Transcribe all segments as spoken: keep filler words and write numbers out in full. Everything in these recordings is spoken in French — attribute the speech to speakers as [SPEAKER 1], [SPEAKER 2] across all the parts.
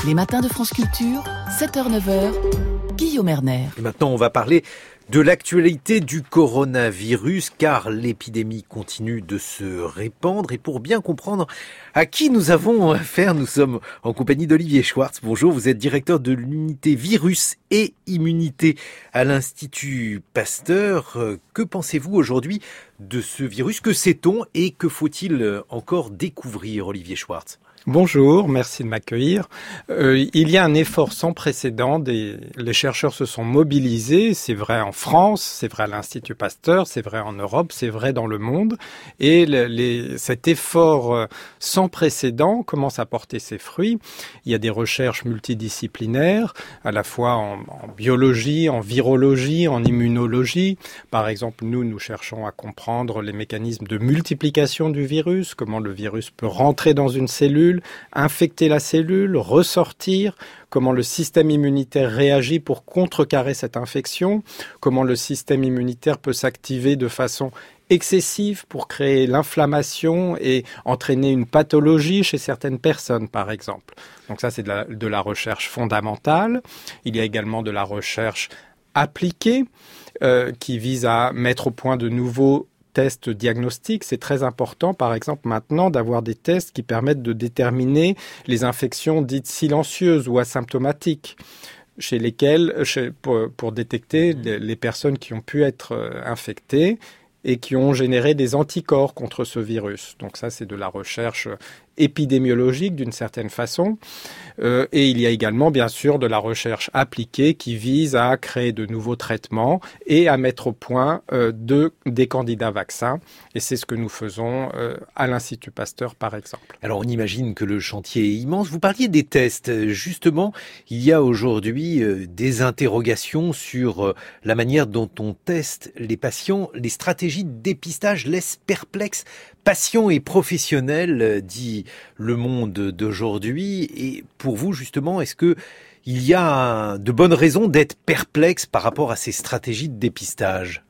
[SPEAKER 1] Les matins de France Culture, sept heures neuf heures, Guillaume Erner.
[SPEAKER 2] Et maintenant, on va parler de l'actualité du coronavirus, car l'épidémie continue de se répandre. Et pour bien comprendre à qui nous avons affaire, nous sommes en compagnie d'Olivier Schwartz. Bonjour, vous êtes directeur de l'unité virus et immunité à l'Institut Pasteur. Que pensez-vous aujourd'hui de ce virus? Que sait-on et que faut-il encore découvrir, Olivier Schwartz?
[SPEAKER 3] Bonjour, merci de m'accueillir. Euh, il y a un effort sans précédent. Des, les chercheurs se sont mobilisés. C'est vrai en France, c'est vrai à l'Institut Pasteur, c'est vrai en Europe, c'est vrai dans le monde. Et le, les, cet effort sans précédent commence à porter ses fruits. Il y a des recherches multidisciplinaires, à la fois en, en biologie, en virologie, en immunologie. Par exemple, nous, nous cherchons à comprendre les mécanismes de multiplication du virus, comment le virus peut rentrer dans une cellule, infecter la cellule, ressortir, comment le système immunitaire réagit pour contrecarrer cette infection, comment le système immunitaire peut s'activer de façon excessive pour créer l'inflammation et entraîner une pathologie chez certaines personnes, par exemple. Donc ça, c'est de la, de la recherche fondamentale. Il y a également de la recherche appliquée euh, qui vise à mettre au point de nouveaux tests diagnostiques. C'est très important, par exemple, maintenant, d'avoir des tests qui permettent de déterminer les infections dites silencieuses ou asymptomatiques, chez lesquelles, chez, pour, pour détecter les, les personnes qui ont pu être euh, infectées et qui ont généré des anticorps contre ce virus. Donc ça, c'est de la recherche épidémiologique d'une certaine façon. Euh, et il y a également, bien sûr, de la recherche appliquée qui vise à créer de nouveaux traitements et à mettre au point euh, de, des candidats vaccins. Et c'est ce que nous faisons euh, à l'Institut Pasteur, par exemple.
[SPEAKER 2] Alors, on imagine que le chantier est immense. Vous parliez des tests. Justement, il y a aujourd'hui euh, des interrogations sur euh, la manière dont on teste les patients. Les stratégies de dépistage laissent perplexes patients et professionnels, dit Le Monde d'aujourd'hui. Et pour vous, justement, est-ce que il y a de bonnes raisons d'être perplexe par rapport à ces stratégies de dépistage?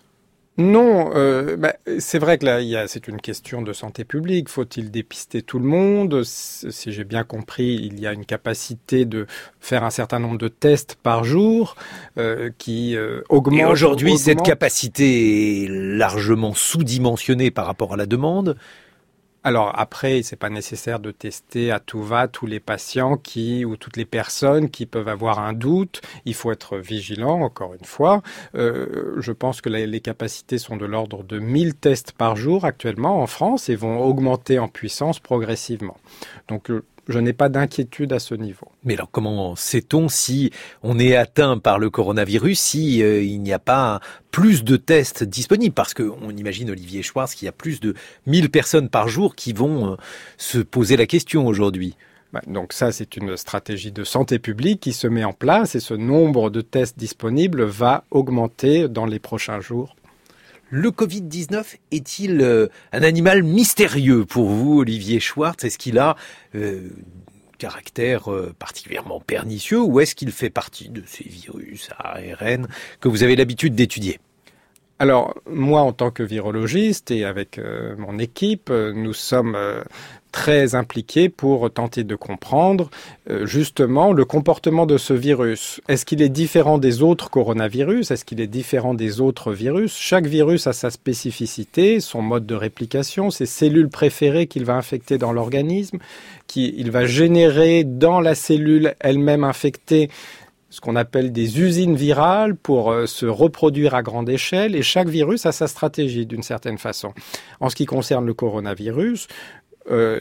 [SPEAKER 3] Non, euh, bah, c'est vrai que là, il y a, c'est une question de santé publique. Faut-il dépister tout le monde? Si j'ai bien compris, il y a une capacité de faire un certain nombre de tests par jour euh, qui euh, augmente.
[SPEAKER 2] Et aujourd'hui,
[SPEAKER 3] augmente.
[SPEAKER 2] cette capacité est largement sous-dimensionnée par rapport à la demande.
[SPEAKER 3] Alors après, c'est pas nécessaire de tester à tout va tous les patients qui ou toutes les personnes qui peuvent avoir un doute. Il faut être vigilant, encore une fois. Euh, je pense que les, les capacités sont de l'ordre de mille tests par jour actuellement en France et vont augmenter en puissance progressivement. Donc euh, je n'ai pas d'inquiétude à ce niveau.
[SPEAKER 2] Mais alors comment sait-on si on est atteint par le coronavirus, si euh, il n'y a pas plus de tests disponibles? Parce qu'on imagine, Olivier Schwartz, qu'il y a plus de mille personnes par jour qui vont euh, se poser la question aujourd'hui.
[SPEAKER 3] Donc ça, c'est une stratégie de santé publique qui se met en place et ce nombre de tests disponibles va augmenter dans les prochains jours.
[SPEAKER 2] Le covid dix-neuf est-il euh, un animal mystérieux pour vous, Olivier Schwartz? Est-ce qu'il a euh, caractère euh, particulièrement pernicieux ou est-ce qu'il fait partie de ces virus à A R N que vous avez l'habitude d'étudier?
[SPEAKER 3] Alors, moi, en tant que virologiste et avec euh, mon équipe, euh, nous sommes euh, très impliqués pour tenter de comprendre euh, justement le comportement de ce virus. Est-ce qu'il est différent des autres coronavirus? Est-ce qu'il est différent des autres virus? Chaque virus a sa spécificité, son mode de réplication, ses cellules préférées qu'il va infecter dans l'organisme, qu'il va générer dans la cellule elle-même infectée, ce qu'on appelle des usines virales pour euh, se reproduire à grande échelle. Et chaque virus a sa stratégie d'une certaine façon. En ce qui concerne le coronavirus, euh,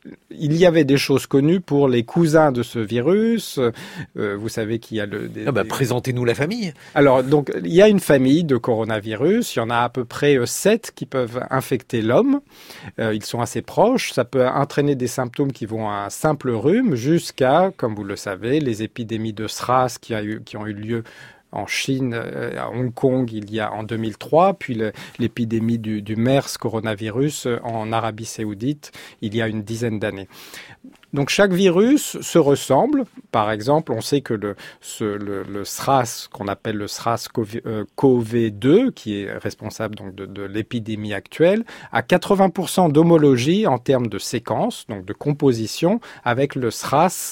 [SPEAKER 3] il y avait des choses connues pour les cousins de ce virus. Euh, vous savez qu'il y a le... Des,
[SPEAKER 2] ah bah,
[SPEAKER 3] des...
[SPEAKER 2] Présentez-nous la famille.
[SPEAKER 3] Alors, donc, il y a une famille de coronavirus. Il y en a à peu près euh, sept qui peuvent infecter l'homme. Euh, ils sont assez proches. Ça peut entraîner des symptômes qui vont à un simple rhume jusqu'à, comme vous le savez, les épidémies de SRAS qui, a eu, qui ont eu lieu en Chine, à Hong Kong, il y a en deux mille trois, puis le, l'épidémie du, du MERS coronavirus en Arabie Saoudite, il y a une dizaine d'années. Donc chaque virus se ressemble. Par exemple, on sait que le, ce, le, le SRAS, qu'on appelle le SRAS-C o V deux, qui est responsable donc de, de l'épidémie actuelle, a quatre-vingts pour cent d'homologie en termes de séquence, donc de composition, avec le SRAS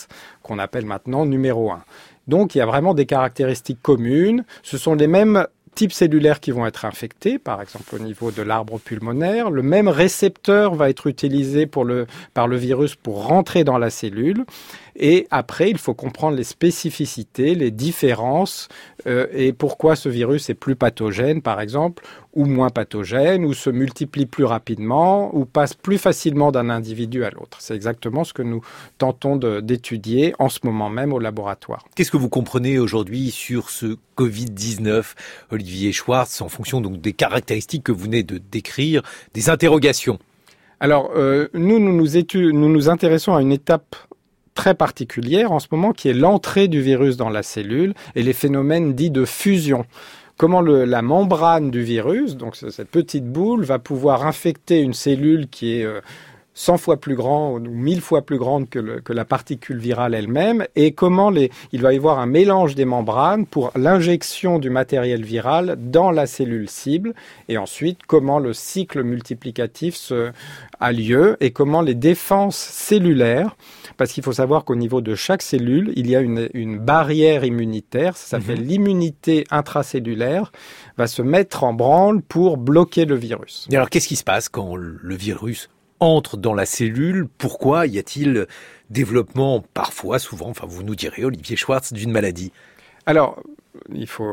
[SPEAKER 3] qu'on appelle maintenant numéro un. Donc, il y a vraiment des caractéristiques communes. Ce sont les mêmes types cellulaires qui vont être infectés, par exemple au niveau de l'arbre pulmonaire. Le même récepteur va être utilisé pour le, par le virus pour rentrer dans la cellule. Et après, il faut comprendre les spécificités, les différences euh, et pourquoi ce virus est plus pathogène, par exemple, ou moins pathogène, ou se multiplie plus rapidement, ou passe plus facilement d'un individu à l'autre. C'est exactement ce que nous tentons de, d'étudier en ce moment même au laboratoire.
[SPEAKER 2] Qu'est-ce que vous comprenez aujourd'hui sur ce covid dix-neuf, Olivier Schwartz, en fonction donc des caractéristiques que vous venez de décrire, des interrogations?
[SPEAKER 3] Alors, euh, nous, nous nous, étu- nous nous intéressons à une étape très particulière en ce moment, qui est l'entrée du virus dans la cellule et les phénomènes dits de fusion. Comment le, la membrane du virus, donc cette petite boule, va pouvoir infecter une cellule qui est euh, cent fois plus grande ou mille fois plus grande que, le, que la particule virale elle-même, et comment les, il va y avoir un mélange des membranes pour l'injection du matériel viral dans la cellule cible, et ensuite comment le cycle multiplicatif se, a lieu et comment les défenses cellulaires, parce qu'il faut savoir qu'au niveau de chaque cellule, il y a une, une barrière immunitaire, ça s'appelle mmh. l'immunité intracellulaire, va se mettre en branle pour bloquer le virus.
[SPEAKER 2] Et alors, qu'est-ce qui se passe quand le virus entre dans la cellule? Pourquoi y a-t-il développement, parfois, souvent, enfin vous nous direz, Olivier Schwartz, d'une maladie?
[SPEAKER 3] Alors, il faut...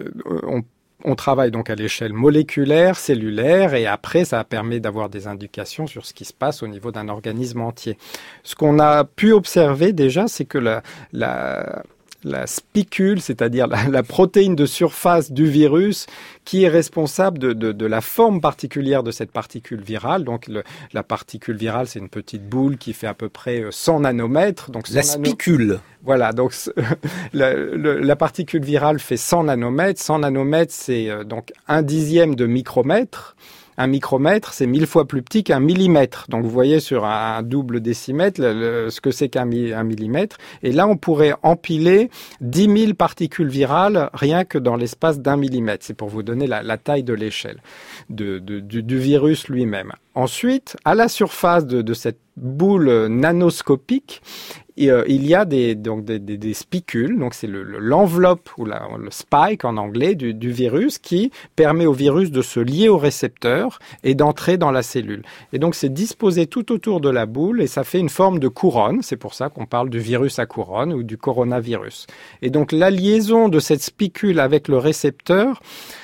[SPEAKER 3] On On travaille donc à l'échelle moléculaire, cellulaire, et après, ça permet d'avoir des indications sur ce qui se passe au niveau d'un organisme entier. Ce qu'on a pu observer déjà, c'est que la, la, la spicule, c'est-à-dire la, la protéine de surface du virus, qui est responsable de, de, de la forme particulière de cette particule virale. Donc, le, la particule virale, c'est une petite boule qui fait à peu près cent nanomètres. Donc
[SPEAKER 2] la spicule nano...
[SPEAKER 3] Voilà, donc la, la, la particule virale fait cent nanomètres. cent nanomètres, c'est euh, donc un dixième de micromètre. Un micromètre, c'est mille fois plus petit qu'un millimètre. Donc, vous voyez sur un, un double décimètre le, le, ce que c'est qu'un mi, un millimètre. Et là, on pourrait empiler dix mille particules virales rien que dans l'espace d'un millimètre. C'est pour vous donner la, la taille de l'échelle de, de, du, du virus lui-même. Ensuite, à la surface de, de cette boule nanoscopique, et, euh, il y a des, donc des, des, des spicules, donc c'est le, le, l'enveloppe ou la, le spike en anglais du, du virus qui permet au virus de se lier au récepteur et d'entrer dans la cellule. Et donc c'est disposé tout autour de la boule et ça fait une forme de couronne. C'est pour ça qu'on parle du virus à couronne ou du coronavirus. Et donc la liaison de cette spicule avec le récepteur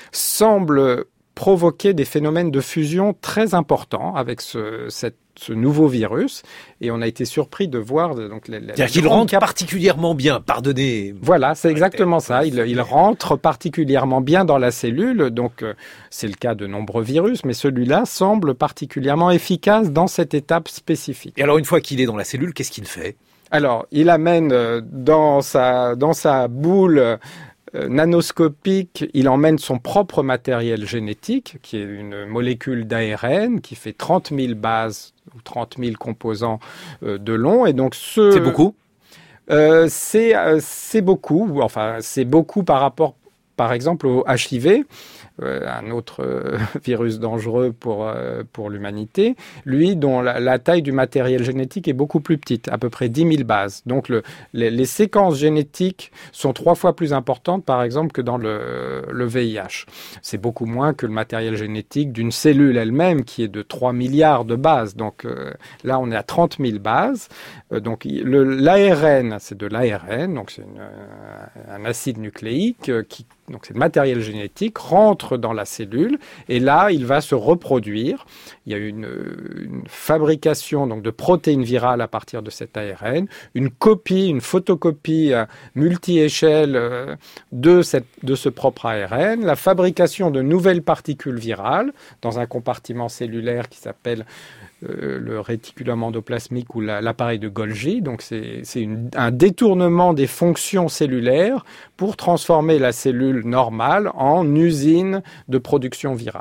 [SPEAKER 3] semble provoquer des phénomènes de fusion très importants avec ce, cette ce nouveau virus, et on a été surpris de voir donc les, les
[SPEAKER 2] c'est-à-dire qu'il rentre cap... particulièrement bien, pardonnez.
[SPEAKER 3] Voilà, c'est exactement ça. Il, il rentre particulièrement bien dans la cellule, donc euh, c'est le cas de nombreux virus, mais celui-là semble particulièrement efficace dans cette étape spécifique.
[SPEAKER 2] Et alors, une fois qu'il est dans la cellule, qu'est-ce qu'il fait?
[SPEAKER 3] Alors, il amène euh, dans sa dans sa boule euh, nanoscopique, il emmène son propre matériel génétique, qui est une molécule d'A R N qui fait trente mille bases ou trente mille composants euh, de long. Et donc ce...
[SPEAKER 2] C'est beaucoup
[SPEAKER 3] euh, c'est, euh, c'est beaucoup. Enfin, c'est beaucoup par rapport, par exemple, au H I V. Euh, un autre euh, virus dangereux pour euh, pour l'humanité, lui dont la, la taille du matériel génétique est beaucoup plus petite, à peu près dix mille bases. Donc le, les, les séquences génétiques sont trois fois plus importantes, par exemple, que dans le, le V I H. C'est beaucoup moins que le matériel génétique d'une cellule elle-même, qui est de trois milliards de bases. Donc euh, là, on est à trente mille bases. Euh, donc le, l'A R N, c'est de l'A R N, donc c'est une, un acide nucléique euh, qui donc c'est le matériel génétique, rentre dans la cellule et là, il va se reproduire. Il y a une, une fabrication donc de protéines virales à partir de cet A R N, une copie, une photocopie euh, multi-échelle euh, de, cette, de ce propre A R N, la fabrication de nouvelles particules virales dans un compartiment cellulaire qui s'appelle Euh, le réticulum endoplasmique ou la, l'appareil de Golgi. Donc c'est, c'est une, un détournement des fonctions cellulaires pour transformer la cellule normale en usine de production virale.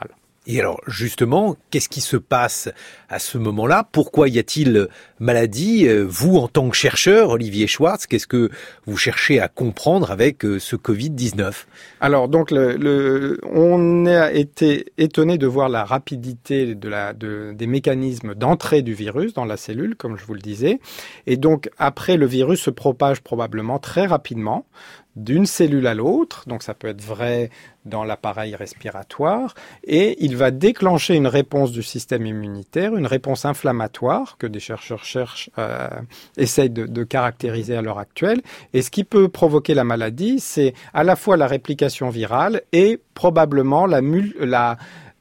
[SPEAKER 2] Et alors, justement, qu'est-ce qui se passe à ce moment-là? Pourquoi y a-t-il maladie? Vous, en tant que chercheur, Olivier Schwartz, qu'est-ce que vous cherchez à comprendre avec ce covid dix-neuf?
[SPEAKER 3] Alors, donc, le, le, on a été étonné de voir la rapidité de la, de, des mécanismes d'entrée du virus dans la cellule, comme je vous le disais. Et donc, après, le virus se propage probablement très rapidement d'une cellule à l'autre, donc ça peut être vrai dans l'appareil respiratoire, et il va déclencher une réponse du système immunitaire, une réponse inflammatoire que des chercheurs cherchent, euh, essayent de, de caractériser à l'heure actuelle. Et ce qui peut provoquer la maladie, c'est à la fois la réplication virale et probablement la, mul- la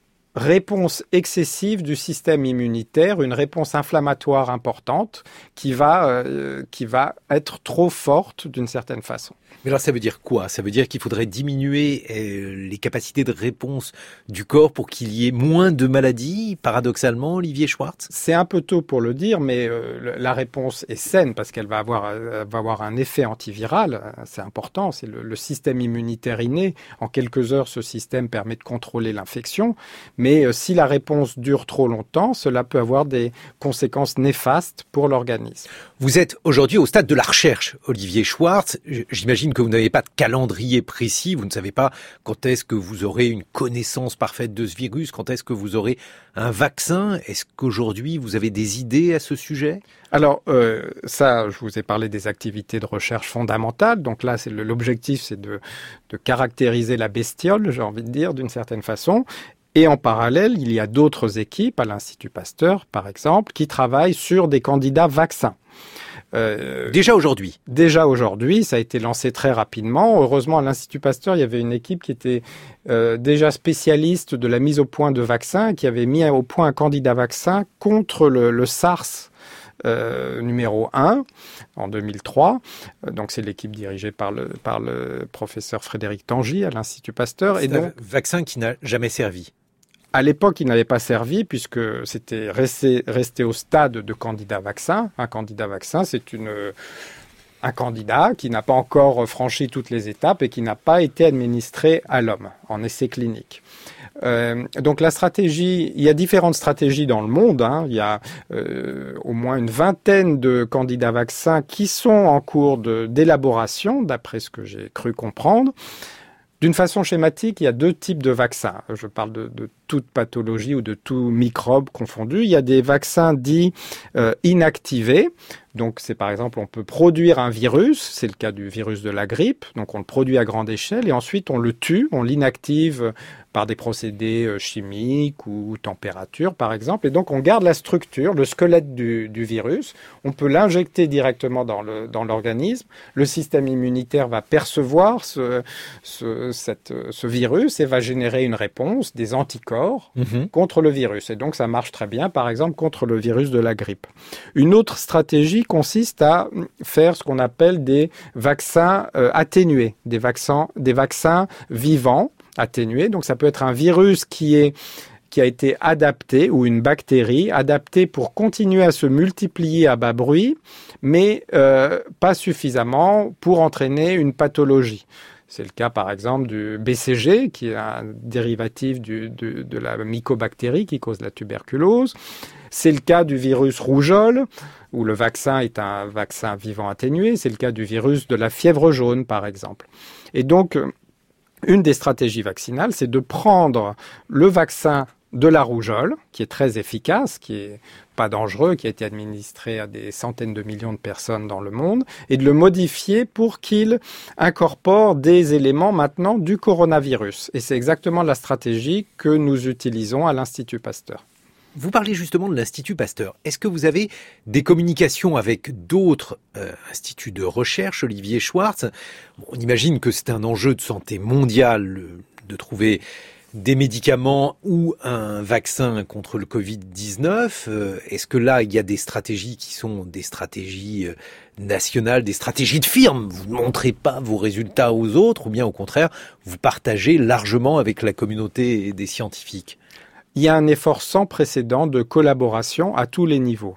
[SPEAKER 3] réponse excessive du système immunitaire, une réponse inflammatoire importante qui va, euh, qui va être trop forte d'une certaine façon.
[SPEAKER 2] Mais alors ça veut dire quoi? Ça veut dire qu'il faudrait diminuer euh, les capacités de réponse du corps pour qu'il y ait moins de maladies, paradoxalement, Olivier Schwartz?
[SPEAKER 3] C'est un peu tôt pour le dire, mais euh, la réponse est saine parce qu'elle va avoir, euh, va avoir un effet antiviral. C'est important, c'est le, le système immunitaire inné. En quelques heures, ce système permet de contrôler l'infection. Mais euh, si la réponse dure trop longtemps, cela peut avoir des conséquences néfastes pour l'organisme.
[SPEAKER 2] Vous êtes aujourd'hui au stade de la recherche, Olivier Schwartz. J'imagine que vous n'avez pas de calendrier précis, vous ne savez pas quand est-ce que vous aurez une connaissance parfaite de ce virus, quand est-ce que vous aurez un vaccin. Est-ce qu'aujourd'hui vous avez des idées à ce sujet?
[SPEAKER 3] Alors euh, ça, je vous ai parlé des activités de recherche fondamentales, donc là c'est le, l'objectif c'est de, de caractériser la bestiole, j'ai envie de dire d'une certaine façon. Et en parallèle, il y a d'autres équipes, à l'Institut Pasteur par exemple, qui travaillent sur des candidats vaccins.
[SPEAKER 2] Euh, déjà aujourd'hui
[SPEAKER 3] Déjà aujourd'hui, ça a été lancé très rapidement. Heureusement, à l'Institut Pasteur, il y avait une équipe qui était euh, déjà spécialiste de la mise au point de vaccins, qui avait mis au point un candidat vaccin contre le, le SARS euh, numéro un en deux mille trois. Donc c'est l'équipe dirigée par le, par le professeur Frédéric Tangy à l'Institut Pasteur.
[SPEAKER 2] C'est et donc, un vaccin qui n'a jamais servi.
[SPEAKER 3] À l'époque, il n'avait pas servi puisque c'était resté, resté au stade de candidat vaccin. Un candidat vaccin, c'est une, un candidat qui n'a pas encore franchi toutes les étapes et qui n'a pas été administré à l'homme en essai clinique. Euh, donc la stratégie, il y a différentes stratégies dans le monde. Hein. Il y a euh, au moins une vingtaine de candidats vaccins qui sont en cours de, d'élaboration, d'après ce que j'ai cru comprendre. D'une façon schématique, il y a deux types de vaccins. Je parle de, de toute pathologie ou de tout microbe confondu. Il y a des vaccins dits euh, inactivés. Donc, c'est par exemple, on peut produire un virus. C'est le cas du virus de la grippe. Donc, on le produit à grande échelle et ensuite on le tue, on l'inactive par des procédés chimiques ou température, par exemple. Et donc, on garde la structure, le squelette du, du virus. On peut l'injecter directement dans, le, dans l'organisme. Le système immunitaire va percevoir ce, ce, cette, ce virus et va générer une réponse, des anticorps mmh. contre le virus. Et donc, ça marche très bien, par exemple, contre le virus de la grippe. Une autre stratégie consiste à faire ce qu'on appelle des vaccins euh, atténués, des vaccins, des vaccins vivants, atténué. Donc ça peut être un virus qui est qui a été adapté ou une bactérie adaptée pour continuer à se multiplier à bas bruit, mais euh, pas suffisamment pour entraîner une pathologie. C'est le cas par exemple du B C G, qui est un dérivatif du, de, de la mycobactérie qui cause la tuberculose. C'est le cas du virus rougeole, où le vaccin est un vaccin vivant atténué. C'est le cas du virus de la fièvre jaune, par exemple. Et donc, une des stratégies vaccinales, c'est de prendre le vaccin de la rougeole, qui est très efficace, qui est pas dangereux, qui a été administré à des centaines de millions de personnes dans le monde, et de le modifier pour qu'il incorpore des éléments maintenant du coronavirus. Et c'est exactement la stratégie que nous utilisons à l'Institut Pasteur.
[SPEAKER 2] Vous parlez justement de l'Institut Pasteur. Est-ce que vous avez des communications avec d'autres euh, instituts de recherche, Olivier Schwartz? Bon, on imagine que c'est un enjeu de santé mondiale de trouver des médicaments ou un vaccin contre le covid dix-neuf. Euh, est-ce que là, il y a des stratégies qui sont des stratégies euh, nationales, des stratégies de firme? Vous ne montrez pas vos résultats aux autres ou bien au contraire, vous partagez largement avec la communauté des scientifiques?
[SPEAKER 3] Il y a un effort sans précédent de collaboration à tous les niveaux.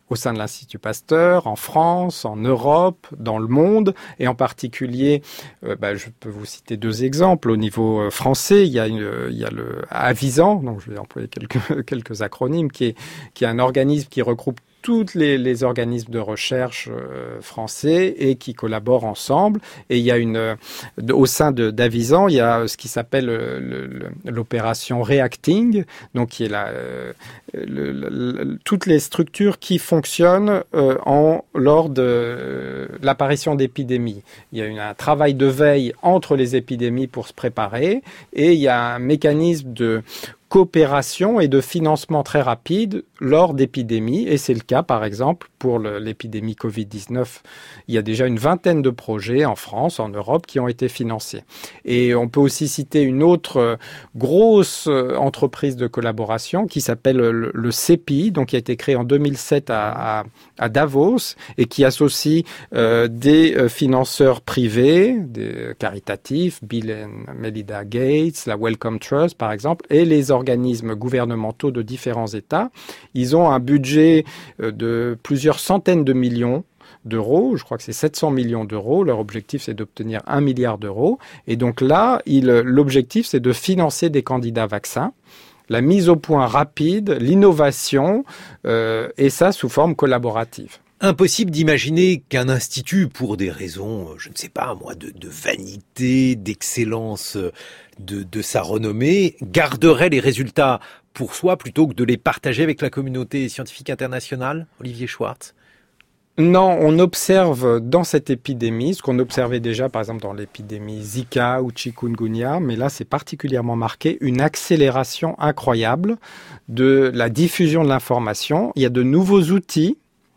[SPEAKER 3] au sein de l'Institut Pasteur, en France, en Europe, dans le monde, et en particulier, euh, bah, je peux vous citer deux exemples. Au niveau euh, français, il y a, une, il y a le Avisan, donc je vais employer quelques, quelques acronymes, qui est, qui est un organisme qui regroupe tous les, les organismes de recherche euh, français et qui collaborent ensemble. Et il y a une, euh, au sein de d'Avisan, il y a ce qui s'appelle le, le, l'opération Reacting, donc qui est la, euh, le, le, toutes les structures qui fonctionnent euh, en, lors de euh, l'apparition d'épidémies. Il y a une, un travail de veille entre les épidémies pour se préparer et il y a un mécanisme de coopération et de financement très rapide lors d'épidémies. Et c'est le cas, par exemple, pour le, l'épidémie covid dix-neuf. Il y a déjà une vingtaine de projets en France, en Europe, qui ont été financés. Et on peut aussi citer une autre grosse entreprise de collaboration qui s'appelle le, le C E P I, donc qui a été créé en deux mille sept à, à, à Davos et qui associe euh, des financeurs privés, des caritatifs, Bill and Melinda Gates, la Wellcome Trust, par exemple, et les organismes gouvernementaux de différents États. Ils ont un budget de plusieurs centaines de millions d'euros. Je crois que c'est sept cents millions d'euros. Leur objectif, c'est d'obtenir un milliard d'euros. Et donc là, il, l'objectif, c'est de financer des candidats vaccins, la mise au point rapide, l'innovation, euh, et ça sous forme collaborative.
[SPEAKER 2] Impossible d'imaginer qu'un institut, pour des raisons, je ne sais pas moi, de, de vanité, d'excellence de, de sa renommée, garderait les résultats pour soi plutôt que de les partager avec la communauté scientifique internationale, Olivier Schwartz?
[SPEAKER 3] Non, on observe dans cette épidémie, ce qu'on observait déjà par exemple dans l'épidémie Zika ou Chikungunya, mais là c'est particulièrement marqué, une accélération incroyable de la diffusion de l'information. Il y a de nouveaux outils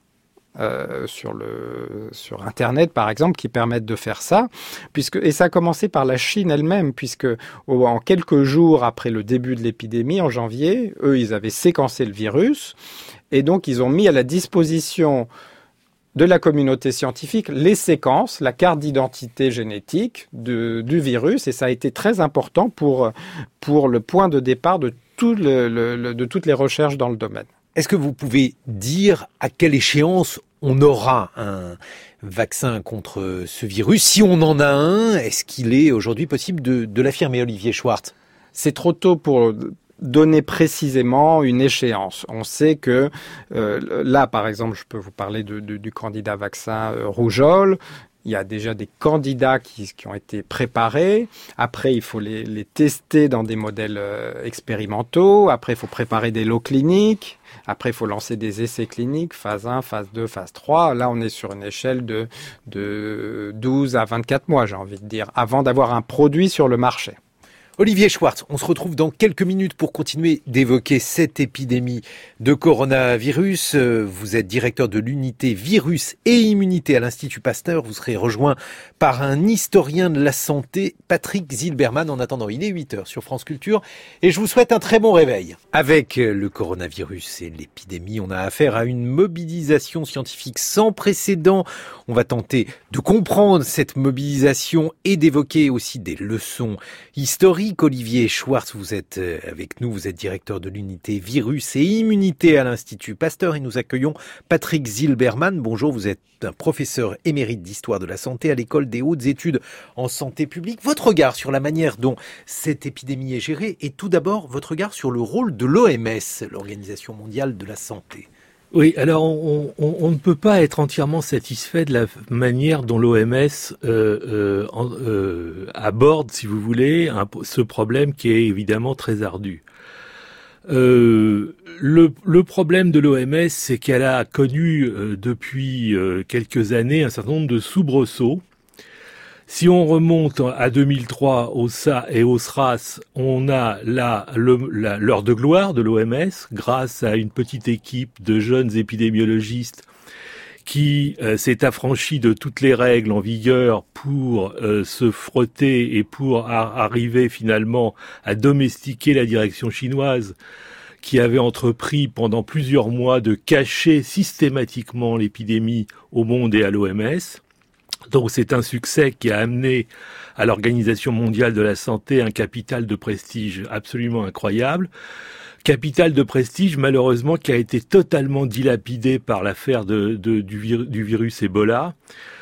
[SPEAKER 3] Euh, sur le sur Internet par exemple qui permettent de faire ça, puisque et ça a commencé par la Chine elle-même, puisque au, en quelques jours après le début de l'épidémie en janvier, eux ils avaient séquencé le virus et donc ils ont mis à la disposition de la communauté scientifique les séquences, la carte d'identité génétique de, du virus, et ça a été très important pour pour le point de départ de tout le, le, le de toutes les recherches dans le domaine.
[SPEAKER 2] Est-ce que vous pouvez dire à quelle échéance on aura un vaccin contre ce virus? Si on en a un, est-ce qu'il est aujourd'hui possible de, de l'affirmer, Olivier Schwartz?
[SPEAKER 3] C'est trop tôt pour donner précisément une échéance. On sait que euh, là, par exemple, je peux vous parler de, de, du candidat vaccin euh, rougeole. Il y a déjà des candidats qui, qui ont été préparés. Après, il faut les, les tester dans des modèles euh, expérimentaux. Après, il faut préparer des lots cliniques. Après, il faut lancer des essais cliniques, phase un, phase deux, phase trois. Là, on est sur une échelle de, de douze à vingt-quatre mois, j'ai envie de dire, avant d'avoir un produit sur le marché.
[SPEAKER 2] Olivier Schwartz, on se retrouve dans quelques minutes pour continuer d'évoquer cette épidémie de coronavirus. Vous êtes directeur de l'unité virus et immunité à l'Institut Pasteur. Vous serez rejoint par un historien de la santé, Patrick Zilberman. En attendant, il est huit heures sur France Culture et je vous souhaite un très bon réveil. Avec le coronavirus et l'épidémie, on a affaire à une mobilisation scientifique sans précédent. On va tenter de comprendre cette mobilisation et d'évoquer aussi des leçons historiques. Olivier Schwartz, vous êtes avec nous, vous êtes directeur de l'unité virus et immunité à l'Institut Pasteur et nous accueillons Patrick Zilberman. Bonjour, vous êtes un professeur émérite d'histoire de la santé à l'école des hautes études en santé publique. Votre regard sur la manière dont cette épidémie est gérée et tout d'abord votre regard sur le rôle de l'O M S, l'Organisation mondiale de la santé.
[SPEAKER 4] Oui, alors on, on, on ne peut pas être entièrement satisfait de la manière dont l'O M S euh, euh, euh, aborde, si vous voulez, un, ce problème qui est évidemment très ardu. Euh, le, le problème de l'O M S, c'est qu'elle a connu euh, depuis euh, quelques années un certain nombre de soubresauts. Si on remonte à deux mille trois au S A et au S R A S, on a là le, la, l'heure de gloire de l'O M S grâce à une petite équipe de jeunes épidémiologistes qui euh, s'est affranchie de toutes les règles en vigueur pour euh, se frotter et pour a- arriver finalement à domestiquer la direction chinoise qui avait entrepris pendant plusieurs mois de cacher systématiquement l'épidémie au monde et à l'O M S. Donc c'est un succès qui a amené à l'Organisation mondiale de la santé un capital de prestige absolument incroyable, Capital de prestige, malheureusement, qui a été totalement dilapidé par l'affaire de, de, du, vir, du virus Ebola.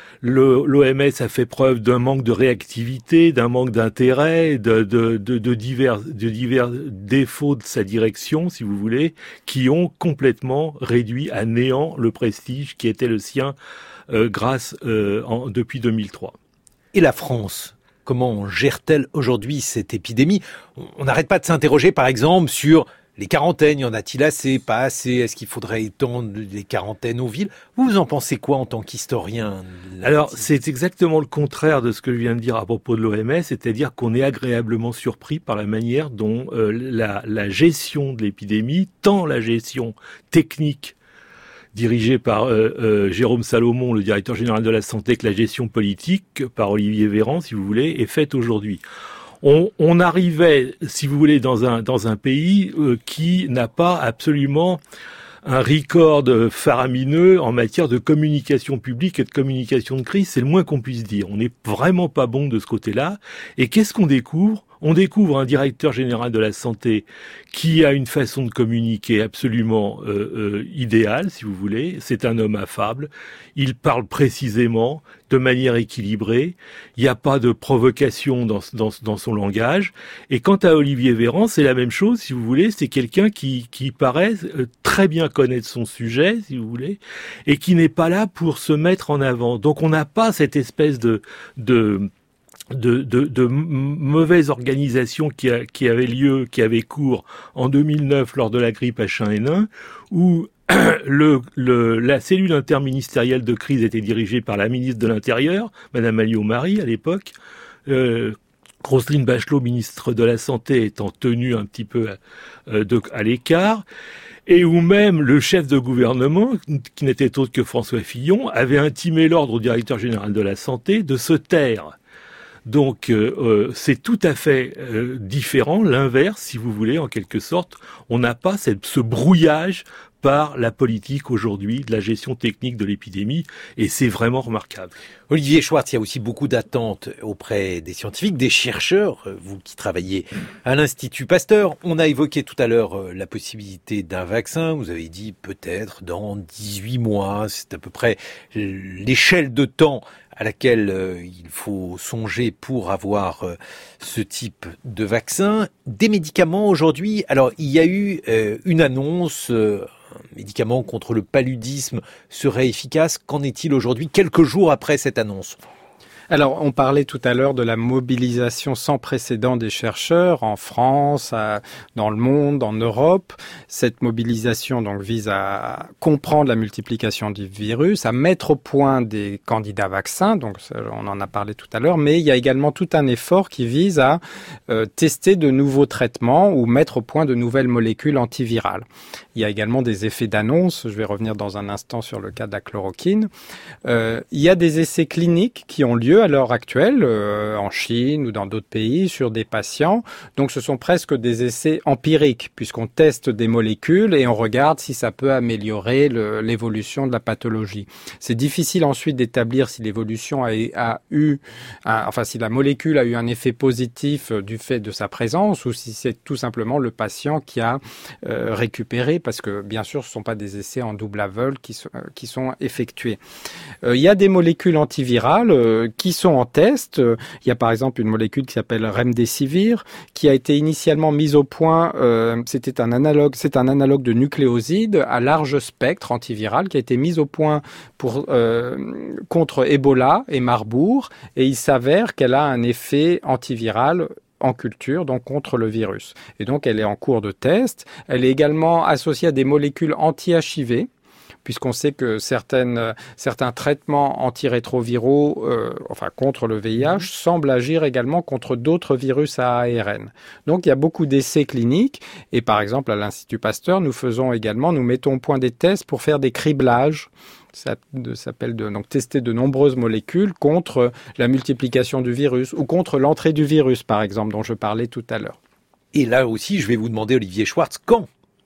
[SPEAKER 4] Le, l'O M S a fait preuve d'un manque de réactivité, d'un manque d'intérêt, de, de, de, de, divers, de divers défauts de sa direction, si vous voulez, qui ont complètement réduit à néant le prestige qui était le sien euh, grâce euh, en, depuis deux mille trois.
[SPEAKER 2] Et la France ? Comment gère-t-elle aujourd'hui cette épidémie ? On n'arrête pas de s'interroger, par exemple, sur les quarantaines. Y en a-t-il assez, pas assez ? Est-ce qu'il faudrait étendre les quarantaines aux villes ? Vous, vous en pensez quoi en tant qu'historien ?
[SPEAKER 4] Alors, c'est exactement le contraire de ce que je viens de dire à propos de l'O M S, c'est-à-dire qu'on est agréablement surpris par la manière dont euh, la, la gestion de l'épidémie, tant la gestion technique dirigée par euh, euh, Jérôme Salomon, le directeur général de la santé, que la gestion politique, par Olivier Véran, si vous voulez, est faite aujourd'hui. On, on arrivait, si vous voulez, dans un dans un pays euh, qui n'a pas absolument un record faramineux en matière de communication publique et de communication de crise, c'est le moins qu'on puisse dire. On n'est vraiment pas bon de ce côté-là. Et qu'est-ce qu'on découvre ? On découvre un directeur général de la santé qui a une façon de communiquer absolument euh, euh, idéale, si vous voulez. C'est un homme affable. Il parle précisément, de manière équilibrée. Il n'y a pas de provocation dans, dans, dans son langage. Et quant à Olivier Véran, c'est la même chose, si vous voulez. C'est quelqu'un qui, qui paraît très bien connaître son sujet, si vous voulez, et qui n'est pas là pour se mettre en avant. Donc on n'a pas cette espèce de... de De, de, de mauvaise organisation qui, a, qui avait lieu, qui avait cours en deux mille neuf lors de la grippe H un N un, où le, le, la cellule interministérielle de crise était dirigée par la ministre de l'Intérieur, Madame Alliot-Marie à l'époque, euh, Roselyne Bachelot, ministre de la Santé, étant tenue un petit peu à, de, à l'écart, et où même le chef de gouvernement, qui n'était autre que François Fillon, avait intimé l'ordre au directeur général de la Santé de se taire. Donc euh, c'est tout à fait euh, différent, l'inverse, si vous voulez, en quelque sorte. On n'a pas cette, ce brouillage par la politique aujourd'hui de la gestion technique de l'épidémie, et c'est vraiment remarquable.
[SPEAKER 2] Olivier Schwartz, il y a aussi beaucoup d'attentes auprès des scientifiques, des chercheurs, vous qui travaillez à l'Institut Pasteur. On a évoqué tout à l'heure la possibilité d'un vaccin, vous avez dit peut-être dans dix-huit mois, c'est à peu près l'échelle de temps à laquelle euh, il faut songer pour avoir euh, ce type de vaccin. Des médicaments aujourd'hui, alors il y a eu euh, une annonce, euh, un médicament contre le paludisme serait efficace. Qu'en est-il aujourd'hui, quelques jours après cette annonce ?
[SPEAKER 3] Alors, on parlait tout à l'heure de la mobilisation sans précédent des chercheurs en France, à, dans le monde, en Europe. Cette mobilisation donc vise à comprendre la multiplication du virus, à mettre au point des candidats vaccins. Donc, ça, on en a parlé tout à l'heure. Mais il y a également tout un effort qui vise à euh, tester de nouveaux traitements ou mettre au point de nouvelles molécules antivirales. Il y a également des effets d'annonce. Je vais revenir dans un instant sur le cas de la chloroquine. Euh, il y a des essais cliniques qui ont lieu à l'heure actuelle, euh, en Chine ou dans d'autres pays, sur des patients. Donc ce sont presque des essais empiriques, puisqu'on teste des molécules et on regarde si ça peut améliorer le, l'évolution de la pathologie. C'est difficile ensuite d'établir si l'évolution a, a eu, un, enfin si la molécule a eu un effet positif du fait de sa présence, ou si c'est tout simplement le patient qui a euh, récupéré, parce que bien sûr ce ne sont pas des essais en double aveugle qui sont, euh, qui sont effectués. Euh, il y a des molécules antivirales euh, qui sont en test. Il y a par exemple une molécule qui s'appelle Remdesivir, qui a été initialement mise au point. Euh, c'était un analogue, c'est un analogue de nucléoside à large spectre antiviral qui a été mise au point pour euh, contre Ebola et Marbourg, et il s'avère qu'elle a un effet antiviral en culture, donc contre le virus. Et donc elle est en cours de test. Elle est également associée à des molécules anti-H I V, puisqu'on sait que certaines, certains traitements antirétroviraux, euh, enfin contre le V I H, semblent agir également contre d'autres virus à A R N. Donc il y a beaucoup d'essais cliniques, et par exemple à l'Institut Pasteur, nous faisons également, nous mettons au point des tests pour faire des criblages. Ça s'appelle de, donc tester de nombreuses molécules contre la multiplication du virus ou contre l'entrée du virus, par exemple, dont je parlais tout à l'heure.
[SPEAKER 2] Et là aussi, je vais vous demander, Olivier Schwartz, quand ?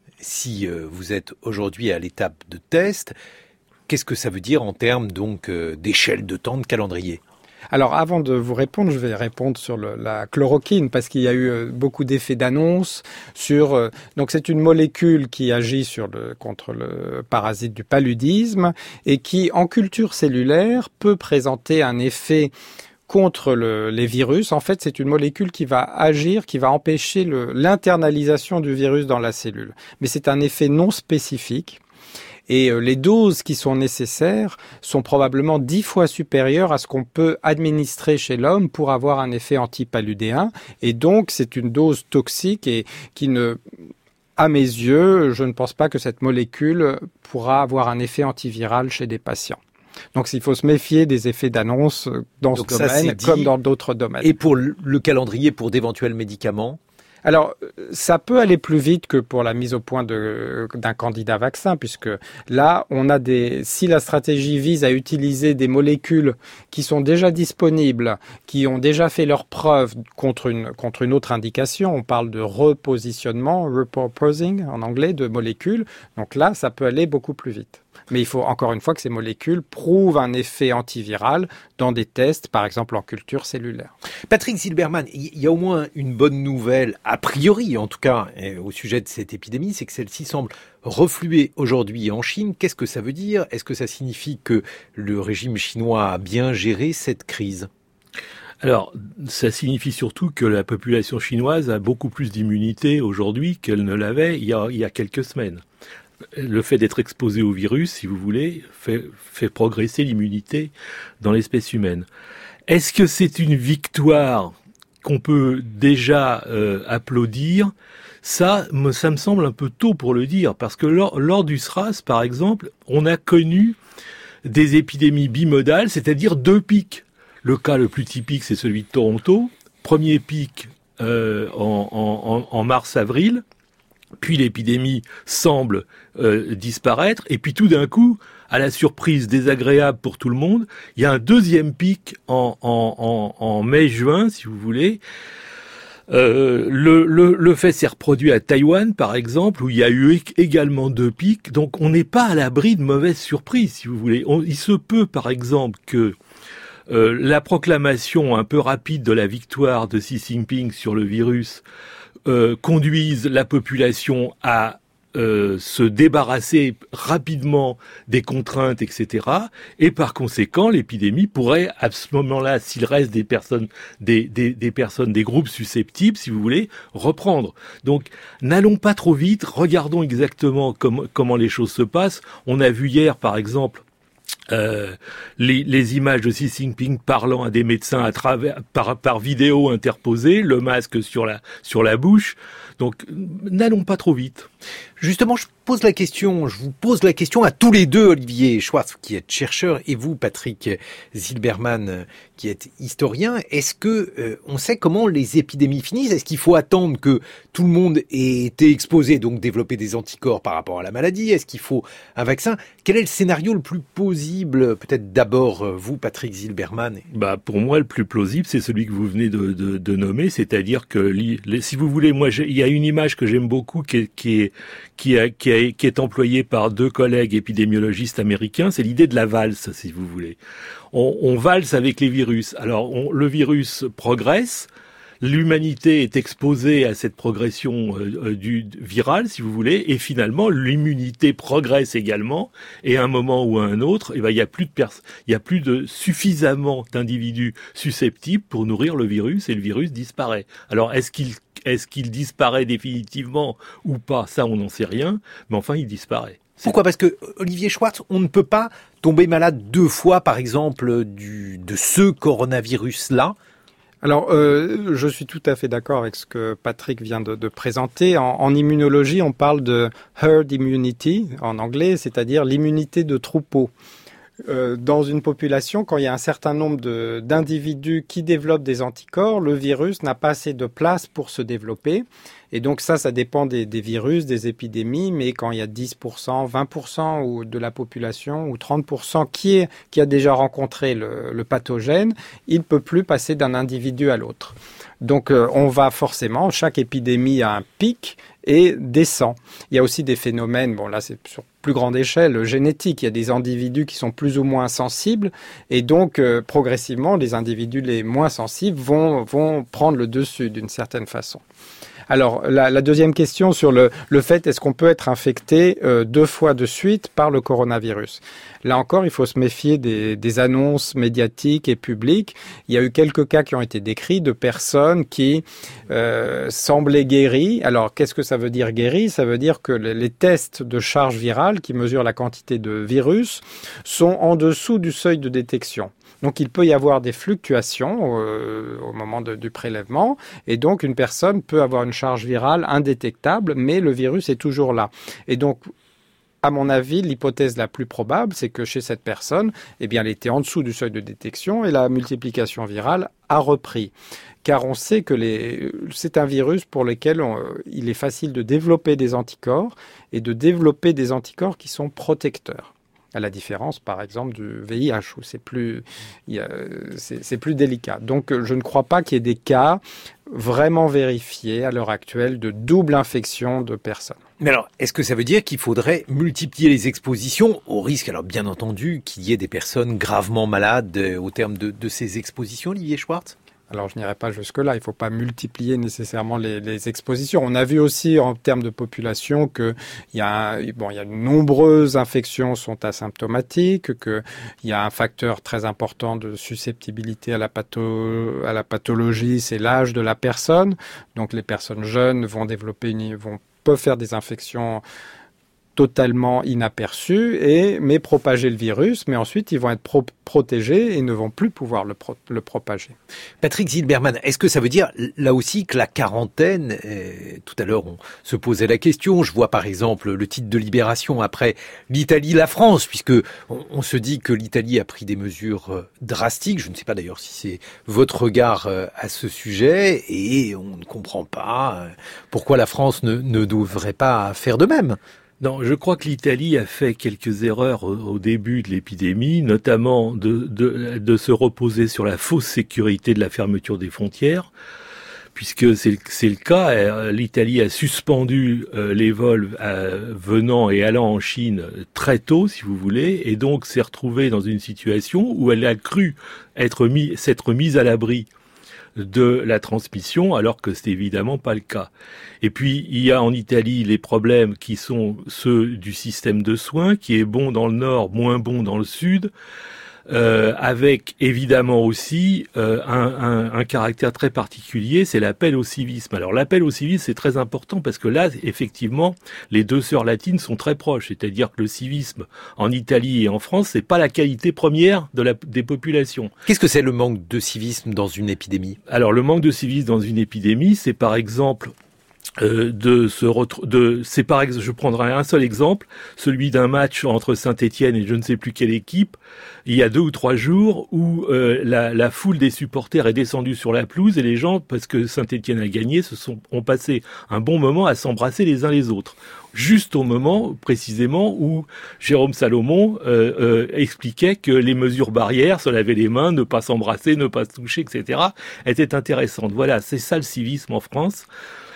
[SPEAKER 2] Si euh, vous êtes aujourd'hui à l'étape de test, qu'est-ce que ça veut dire en termes donc euh, d'échelle de temps, de calendrier ?
[SPEAKER 3] Alors, avant de vous répondre, je vais répondre sur le, la chloroquine, parce qu'il y a eu euh, beaucoup d'effets d'annonce sur... Euh, donc, c'est une molécule qui agit sur le, contre le parasite du paludisme et qui, en culture cellulaire, peut présenter un effet contre le, les virus. En fait, c'est une molécule qui va agir, qui va empêcher le, l'internalisation du virus dans la cellule. Mais c'est un effet non spécifique. Et euh, les doses qui sont nécessaires sont probablement dix fois supérieures à ce qu'on peut administrer chez l'homme pour avoir un effet antipaludéen. Et donc, c'est une dose toxique et qui ne... À mes yeux, je ne pense pas que cette molécule pourra avoir un effet antiviral chez des patients. Donc, il faut se méfier des effets d'annonce dans Donc ce ça, domaine, comme dans d'autres domaines.
[SPEAKER 2] Et pour le calendrier pour d'éventuels médicaments ?
[SPEAKER 3] Alors, ça peut aller plus vite que pour la mise au point de, d'un candidat vaccin, puisque là, on a des, si la stratégie vise à utiliser des molécules qui sont déjà disponibles, qui ont déjà fait leurs preuves contre une, contre une autre indication, on parle de repositionnement, repurposing en anglais, de molécules. Donc là, ça peut aller beaucoup plus vite. Mais il faut encore une fois que ces molécules prouvent un effet antiviral dans des tests, par exemple en culture cellulaire.
[SPEAKER 2] Patrick Zilberman, il y a au moins une bonne nouvelle, a priori en tout cas, au sujet de cette épidémie, c'est que celle-ci semble refluer aujourd'hui en Chine. Qu'est-ce que ça veut dire ? Est-ce que ça signifie que le régime chinois a bien géré cette crise ?
[SPEAKER 4] Alors, ça signifie surtout que la population chinoise a beaucoup plus d'immunité aujourd'hui qu'elle ne l'avait il y a, il y a quelques semaines. Le fait d'être exposé au virus, si vous voulez, fait, fait progresser l'immunité dans l'espèce humaine. Est-ce que c'est une victoire qu'on peut déjà euh, applaudir ? Ça, ça me semble un peu tôt pour le dire, parce que lors, lors du SRAS, par exemple, on a connu des épidémies bimodales, c'est-à-dire deux pics. Le cas le plus typique, c'est celui de Toronto. Premier pic euh, en, en, en mars-avril. Puis l'épidémie semble euh, disparaître, et puis tout d'un coup, à la surprise désagréable pour tout le monde, il y a un deuxième pic en, en, en, en mai-juin, si vous voulez. Euh, le, le, le fait s'est reproduit à Taïwan, par exemple, où il y a eu également deux pics. Donc on n'est pas à l'abri de mauvaises surprises, si vous voulez. On, il se peut, par exemple, que euh, la proclamation un peu rapide de la victoire de Xi Jinping sur le virus Euh, conduisent la population à euh, se débarrasser rapidement des contraintes, et cetera. Et par conséquent, l'épidémie pourrait, à ce moment-là, s'il reste des personnes, des, des, des personnes, des groupes susceptibles, si vous voulez, reprendre. Donc, n'allons pas trop vite. Regardons exactement comme, comment les choses se passent. On a vu hier, par exemple, Euh, les, les images de Xi Jinping parlant à des médecins à travers, par, par vidéo interposée, le masque sur la, sur la bouche. Donc, n'allons pas trop vite.
[SPEAKER 2] Justement, je pose la question, je vous pose la question à tous les deux, Olivier Schwartz, qui êtes chercheur, et vous, Patrick Zilberman, qui êtes historien. Est-ce que euh, on sait comment les épidémies finissent ? Est-ce qu'il faut attendre que tout le monde ait été exposé, donc développer des anticorps par rapport à la maladie ? Est-ce qu'il faut un vaccin ? Quel est le scénario le plus plausible ? Peut-être d'abord vous, Patrick Zilberman.
[SPEAKER 4] Bah, pour moi, le plus plausible, c'est celui que vous venez de, de, de nommer, c'est-à-dire que, li, les, si vous voulez, moi, il y a une image que j'aime beaucoup qui est, qui est, qui a, qui a, qui est employée par deux collègues épidémiologistes américains, c'est l'idée de la valse, si vous voulez. On, on valse avec les virus. Alors, on, le virus progresse, l'humanité est exposée à cette progression euh, du virale, si vous voulez, et finalement, l'immunité progresse également, et à un moment ou à un autre, eh ben, il y a plus de pers- il y a plus de suffisamment d'individus susceptibles pour nourrir le virus, et le virus disparaît. Alors, est-ce qu'il Est-ce qu'il disparaît définitivement ou pas ? Ça, on n'en sait rien, mais enfin, il disparaît.
[SPEAKER 2] C'est... Pourquoi ? Parce que, Olivier Schwartz, on ne peut pas tomber malade deux fois, par exemple, du, de ce coronavirus-là.
[SPEAKER 3] Alors, euh, je suis tout à fait d'accord avec ce que Patrick vient de, de présenter. En, en immunologie, on parle de herd immunity, en anglais, c'est-à-dire l'immunité de troupeau. Euh, dans une population, quand il y a un certain nombre de, d'individus qui développent des anticorps, le virus n'a pas assez de place pour se développer. Et donc ça, ça dépend des, des virus, des épidémies, mais quand il y a dix pour cent, vingt pour cent ou de la population ou trente pour cent qui, est, qui a déjà rencontré le, le pathogène, il ne peut plus passer d'un individu à l'autre. Donc euh, on va forcément, chaque épidémie a un pic et descend. Il y a aussi des phénomènes, bon là c'est sur plus grande échelle génétique. Il y a des individus qui sont plus ou moins sensibles et donc euh, progressivement les individus les moins sensibles vont, vont prendre le dessus d'une certaine façon. Alors, la, la deuxième question sur le, le fait, est-ce qu'on peut être infecté euh, deux fois de suite par le coronavirus? Là encore, il faut se méfier des, des annonces médiatiques et publiques. Il y a eu quelques cas qui ont été décrits de personnes qui euh, semblaient guéries. Alors, qu'est-ce que ça veut dire guéries? Ça veut dire que les, les tests de charge virale, qui mesurent la quantité de virus, sont en dessous du seuil de détection. Donc, il peut y avoir des fluctuations euh, au moment de, du prélèvement. Et donc, une personne peut avoir une charge virale indétectable, mais le virus est toujours là. Et donc, à mon avis, l'hypothèse la plus probable, c'est que chez cette personne, eh bien, elle était en dessous du seuil de détection et la multiplication virale a repris. Car on sait que les, c'est un virus pour lequel on, il est facile de développer des anticorps et de développer des anticorps qui sont protecteurs. À la différence, par exemple, du V I H, où c'est plus, il y a, c'est, c'est plus délicat. Donc, je ne crois pas qu'il y ait des cas vraiment vérifiés à l'heure actuelle de double infection de personnes.
[SPEAKER 2] Mais alors, est-ce que ça veut dire qu'il faudrait multiplier les expositions au risque, alors bien entendu, qu'il y ait des personnes gravement malades au terme de, de ces expositions, Olivier Schwartz ?
[SPEAKER 3] Alors, je n'irai pas jusque-là. Il ne faut pas multiplier nécessairement les, les expositions. On a vu aussi, en termes de population, que il y a, bon, il y a de nombreuses infections sont asymptomatiques, qu'il y a un facteur très important de susceptibilité à la, patho, à la pathologie, c'est l'âge de la personne. Donc, les personnes jeunes vont développer une, vont, peuvent faire des infections totalement inaperçus, et, mais propager le virus, mais ensuite ils vont être pro- protégés et ne vont plus pouvoir le, pro- le propager.
[SPEAKER 2] Patrick Zilberman, est-ce que ça veut dire là aussi que la quarantaine, euh, tout à l'heure on se posait la question, je vois par exemple le titre de Libération après l'Italie, la France, puisque on, on se dit que l'Italie a pris des mesures euh, drastiques, je ne sais pas d'ailleurs si c'est votre regard euh, à ce sujet, et on ne comprend pas euh, pourquoi la France ne, ne devrait pas faire de même.
[SPEAKER 4] Non, je crois que l'Italie a fait quelques erreurs au, au début de l'épidémie, notamment de, de, de se reposer sur la fausse sécurité de la fermeture des frontières, puisque c'est, c'est le cas. L'Italie a suspendu euh, les vols euh, venant et allant en Chine très tôt, si vous voulez, et donc s'est retrouvée dans une situation où elle a cru être mis, s'être mise à l'abri de la transmission, alors que c'est évidemment pas le cas. Et puis, il y a en Italie les problèmes qui sont ceux du système de soins, qui est bon dans le nord, moins bon dans le sud, euh, avec évidemment aussi euh, un, un, un caractère très particulier, c'est l'appel au civisme. Alors l'appel au civisme, c'est très important parce que là, effectivement, les deux sœurs latines sont très proches, c'est-à-dire que le civisme en Italie et en France, c'est pas la qualité première de la, des populations.
[SPEAKER 2] Qu'est-ce que c'est le manque de civisme dans une épidémie ?
[SPEAKER 4] Alors le manque de civisme dans une épidémie, c'est par exemple Euh, de se retrouver, de, c'est par exemple, je prendrai un seul exemple, celui d'un match entre Saint-Étienne et je ne sais plus quelle équipe, il y a deux ou trois jours où euh, la, la foule des supporters est descendue sur la pelouse et les gens, parce que Saint-Étienne a gagné, se sont, ont passé un bon moment à s'embrasser les uns les autres. Juste au moment, précisément, où Jérôme Salomon euh, euh, expliquait que les mesures barrières, se laver les mains, ne pas s'embrasser, ne pas se toucher, et cetera, étaient intéressantes. Voilà, c'est ça le civisme en France.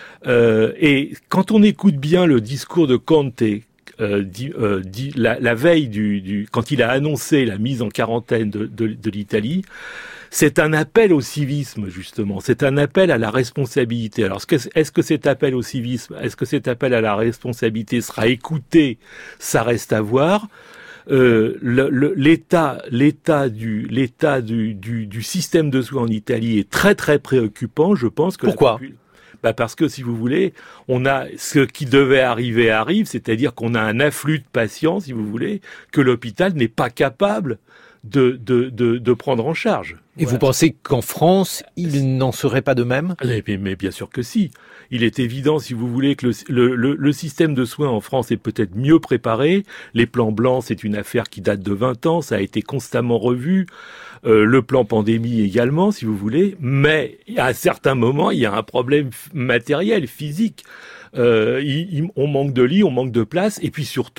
[SPEAKER 4] Euh, et quand on écoute bien le discours de Conte, euh, dit, euh, dit, la, la veille du, du, quand il a annoncé la mise en quarantaine de, de, de l'Italie, c'est un appel au civisme, justement. C'est un appel à la responsabilité. Alors, est-ce que cet appel au civisme, est-ce que cet appel à la responsabilité sera écouté? Ça reste à voir. Euh, le, le, l'état, l'état du, l'état du, du, du système de soins en Italie est très très préoccupant. Je pense que
[SPEAKER 2] pourquoi?
[SPEAKER 4] La, Bah parce que, si vous voulez, on a ce qui devait arriver arrive, c'est-à-dire qu'on a un afflux de patients, si vous voulez, que l'hôpital n'est pas capable de, de, de, de prendre en charge.
[SPEAKER 2] Et voilà. Vous pensez qu'en France, il n'en serait pas de même ?
[SPEAKER 4] mais, mais bien sûr que si. Il est évident, si vous voulez, que le, le, le système de soins en France est peut-être mieux préparé. Les plans blancs, c'est une affaire qui date de vingt ans, ça a été constamment revu. Euh, le plan pandémie également, si vous voulez. Mais à un certain moment, il y a un problème matériel, physique. Euh, il, il, on manque de lits, on manque de place. Et puis surtout,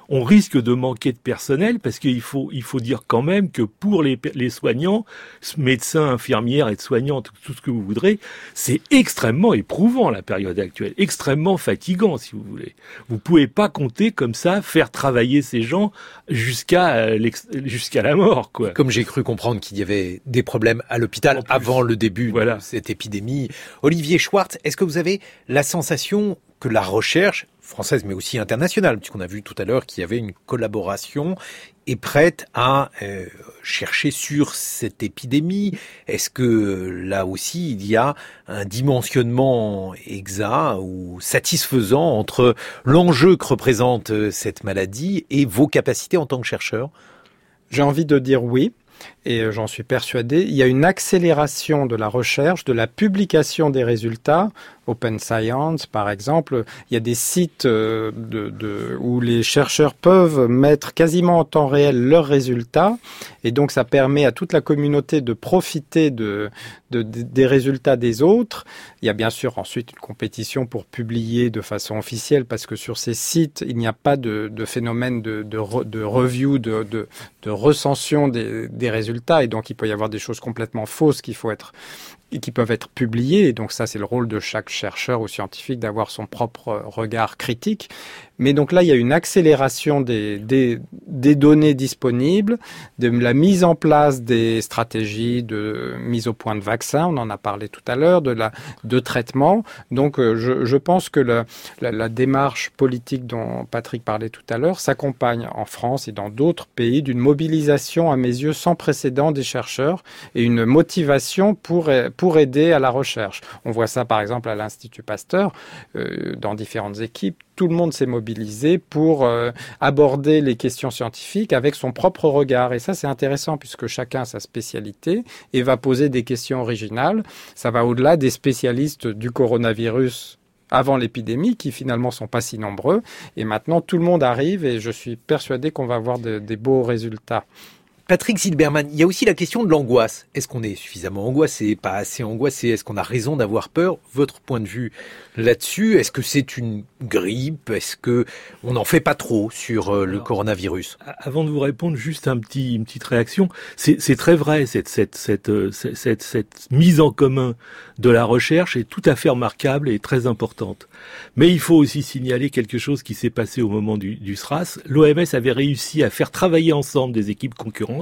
[SPEAKER 4] on risque de manquer de personnel parce qu'il faut, il faut dire quand même que pour les, les soignants, médecins, infirmières, aides-soignants, tout, tout ce que vous voudrez, c'est extrêmement éprouvant la période actuelle, extrêmement fatigant si vous voulez. Vous pouvez pas compter comme ça, faire travailler ces gens jusqu'à euh, jusqu'à la mort, quoi.
[SPEAKER 2] Comme j'ai cru comprendre qu'il y avait des problèmes à l'hôpital avant le début voilà. de cette épidémie. Olivier Schwartz, est-ce que vous avez la sensation que la recherche française, mais aussi internationale, puisqu'on a vu tout à l'heure qu'il y avait une collaboration, est prête à euh, chercher sur cette épidémie? Est-ce que là aussi il y a un dimensionnement exact ou satisfaisant entre l'enjeu que représente cette maladie et vos capacités en tant que chercheur?
[SPEAKER 3] J'ai envie de dire oui. Et j'en suis persuadé, il y a une accélération de la recherche, de la publication des résultats. Open Science, par exemple, il y a des sites de, de, où les chercheurs peuvent mettre quasiment en temps réel leurs résultats, et donc ça permet à toute la communauté de profiter de, de, de, des résultats des autres. Il y a bien sûr ensuite une compétition pour publier de façon officielle, parce que sur ces sites, il n'y a pas de, de phénomène de, de, re, de review, de, de, de recension des, des résultats, et donc il peut y avoir des choses complètement fausses qu'il faut être qui peuvent être publiés. Et donc ça, c'est le rôle de chaque chercheur ou scientifique d'avoir son propre regard critique. Mais donc là, il y a une accélération des, des, des données disponibles, de la mise en place des stratégies de mise au point de vaccins, on en a parlé tout à l'heure, de la de traitement. Donc je, je pense que la, la, la démarche politique dont Patrick parlait tout à l'heure s'accompagne en France et dans d'autres pays d'une mobilisation à mes yeux sans précédent des chercheurs et une motivation pour, pour aider à la recherche. On voit ça par exemple à l'Institut Pasteur, euh, dans différentes équipes. Tout le monde s'est mobilisé pour euh, aborder les questions scientifiques avec son propre regard. Et ça, c'est intéressant puisque chacun a sa spécialité et va poser des questions originales. Ça va au-delà des spécialistes du coronavirus avant l'épidémie, qui finalement sont pas si nombreux. Et maintenant, tout le monde arrive et je suis persuadé qu'on va avoir de, des beaux résultats.
[SPEAKER 2] Patrick Zilberman, il y a aussi la question de l'angoisse. Est-ce qu'on est suffisamment angoissé, pas assez angoissé? Est-ce qu'on a raison d'avoir peur? Votre point de vue là-dessus, est-ce que c'est une grippe? Est-ce que on n'en fait pas trop sur euh, le Alors, coronavirus?
[SPEAKER 4] Avant de vous répondre, juste un petit, une petite réaction. C'est, c'est très vrai, cette, cette, cette, cette, cette, cette mise en commun de la recherche est tout à fait remarquable et très importante. Mais il faut aussi signaler quelque chose qui s'est passé au moment du, du SRAS. L'O M S avait réussi à faire travailler ensemble des équipes concurrentes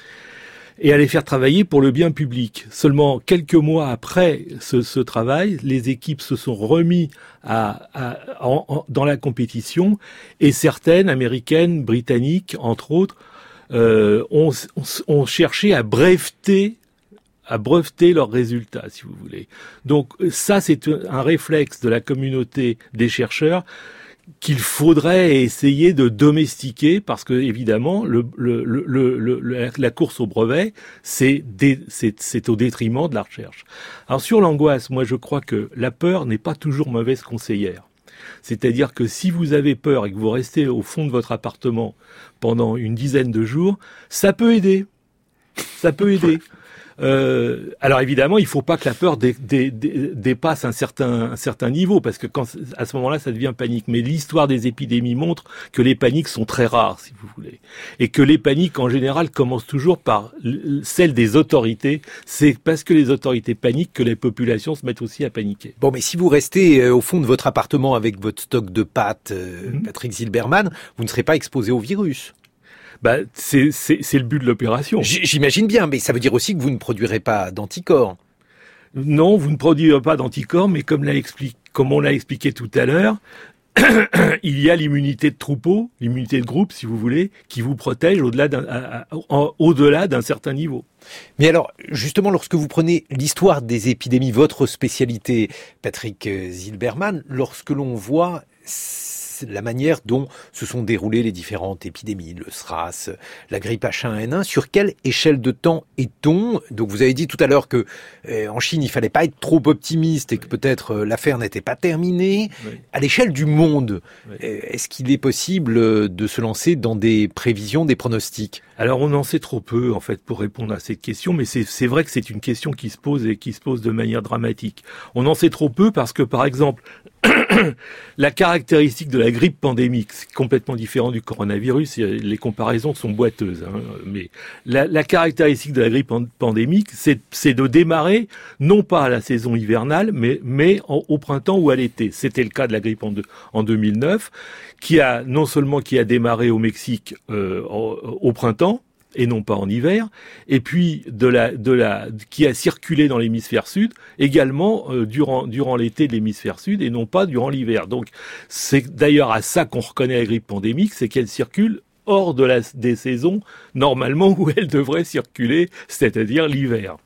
[SPEAKER 4] et à les faire travailler pour le bien public. Seulement quelques mois après ce, ce travail, les équipes se sont remis à, à, en, en, dans la compétition et certaines, américaines, britanniques, entre autres, euh, ont, ont, ont cherché à breveter à breveter leurs résultats, si vous voulez. Donc ça, c'est un réflexe de la communauté des chercheurs qu'il faudrait essayer de domestiquer parce que évidemment le, le, le, le, le la course au brevet c'est, dé, c'est c'est au détriment de la recherche. Alors sur l'angoisse, moi je crois que la peur n'est pas toujours mauvaise conseillère. C'est-à-dire que si vous avez peur et que vous restez au fond de votre appartement pendant une dizaine de jours, ça peut aider. Ça peut aider. Euh, alors évidemment, il faut pas que la peur dé, dé, dé, dépasse un certain, un certain niveau, parce que quand, à ce moment-là, ça devient panique. Mais l'histoire des épidémies montre que les paniques sont très rares, si vous voulez, et que les paniques en général commencent toujours par celle des autorités. C'est parce que les autorités paniquent que les populations se mettent aussi à paniquer.
[SPEAKER 2] Bon, mais si vous restez euh, au fond de votre appartement avec votre stock de pâtes, euh, mmh. Patrick Zilberman, vous ne serez pas exposé au virus.
[SPEAKER 4] Bah, c'est, c'est, c'est le but de l'opération.
[SPEAKER 2] J'imagine bien, mais ça veut dire aussi que vous ne produirez pas d'anticorps.
[SPEAKER 4] Non, vous ne produirez pas d'anticorps, mais comme, l'a expliqué, comme on l'a expliqué tout à l'heure, il y a l'immunité de troupeau, l'immunité de groupe, si vous voulez, qui vous protège au-delà d'un, à, à, en, au-delà d'un certain niveau.
[SPEAKER 2] Mais alors, justement, lorsque vous prenez l'histoire des épidémies, votre spécialité, Patrick Zilberman, lorsque l'on voit la manière dont se sont déroulées les différentes épidémies, le SRAS, la grippe H un N un, sur quelle échelle de temps est-on? Donc vous avez dit tout à l'heure que euh, en Chine, il fallait pas être trop optimiste et que peut-être euh, l'affaire n'était pas terminée. Oui. À l'échelle du monde, oui. euh, est-ce qu'il est possible de se lancer dans des prévisions, des pronostics?
[SPEAKER 4] Alors on en sait trop peu en fait pour répondre à cette question, mais c'est, c'est vrai que c'est une question qui se pose et qui se pose de manière dramatique. On en sait trop peu parce que par exemple, la caractéristique de la grippe pandémique, c'est complètement différent du coronavirus, les comparaisons sont boiteuses, hein, mais la, la caractéristique de la grippe pandémique, c'est, c'est de démarrer non pas à la saison hivernale, mais, mais en, au printemps ou à l'été. C'était le cas de la grippe en, de, en deux mille neuf, qui a non seulement qui a démarré au Mexique euh, au, au printemps, et non pas en hiver, et puis de la de la qui a circulé dans l'hémisphère sud également euh, durant durant l'été de l'hémisphère sud et non pas durant l'hiver. Donc c'est d'ailleurs à ça qu'on reconnaît la grippe pandémique, c'est qu'elle circule hors de la des saisons normalement où elle devrait circuler, c'est-à-dire l'hiver.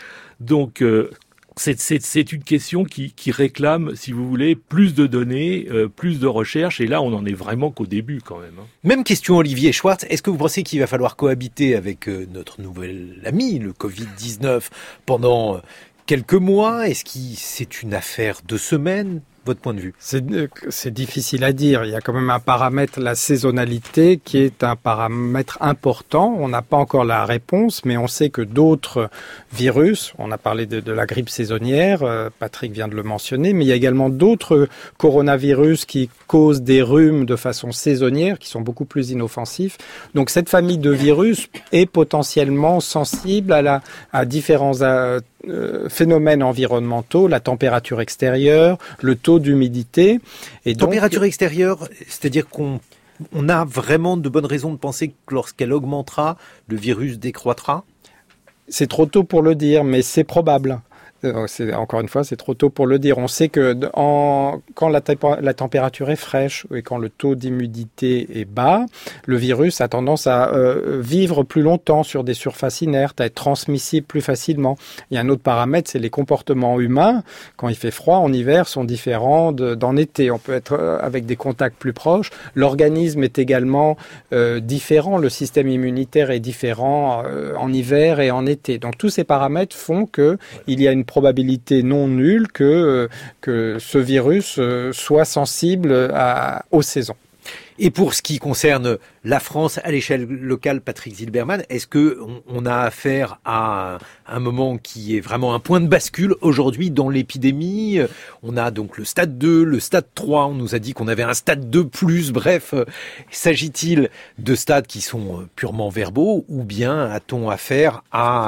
[SPEAKER 4] Donc euh, C'est, c'est, c'est une question qui, qui réclame, si vous voulez, plus de données, euh, plus de recherches, et là, on n'en est vraiment qu'au début, quand même. Hein.
[SPEAKER 2] Même question, Olivier Schwartz. Est-ce que vous pensez qu'il va falloir cohabiter avec euh, notre nouvel ami, le covid dix-neuf, pendant euh, quelques mois? Est-ce que c'est une affaire de semaines? Votre point de vue?
[SPEAKER 3] C'est, c'est difficile à dire. Il y a quand même un paramètre, la saisonnalité, qui est un paramètre important. On n'a pas encore la réponse, mais on sait que d'autres virus, on a parlé de, de la grippe saisonnière, euh, Patrick vient de le mentionner, mais il y a également d'autres coronavirus qui causent des rhumes de façon saisonnière, qui sont beaucoup plus inoffensifs. Donc cette famille de virus est potentiellement sensible à, la, à différents euh, phénomènes environnementaux, la température extérieure, le taux d'humidité. Et donc,
[SPEAKER 2] température extérieure, c'est-à-dire qu'on on a vraiment de bonnes raisons de penser que lorsqu'elle augmentera, le virus décroîtra?
[SPEAKER 3] C'est trop tôt pour le dire, mais c'est probable. C'est, encore une fois, c'est trop tôt pour le dire. On sait que en, quand la, temp- la température est fraîche et quand le taux d'humidité est bas, le virus a tendance à euh, vivre plus longtemps sur des surfaces inertes, à être transmissible plus facilement. Il y a un autre paramètre, c'est les comportements humains. Quand il fait froid en hiver, sont différents de, d'en été. On peut être euh, avec des contacts plus proches. L'organisme est également euh, différent. Le système immunitaire est différent euh, en hiver et en été. Donc tous ces paramètres font que il y a une probabilité non nulle que, que ce virus soit sensible à, aux saisons.
[SPEAKER 2] Et pour ce qui concerne la France à l'échelle locale, Patrick Zilberman, est-ce que on, on a affaire à un moment qui est vraiment un point de bascule aujourd'hui dans l'épidémie? On a donc le stade deux, le stade trois, on nous a dit qu'on avait un stade deux plus, bref, s'agit-il de stades qui sont purement verbaux ou bien a-t-on affaire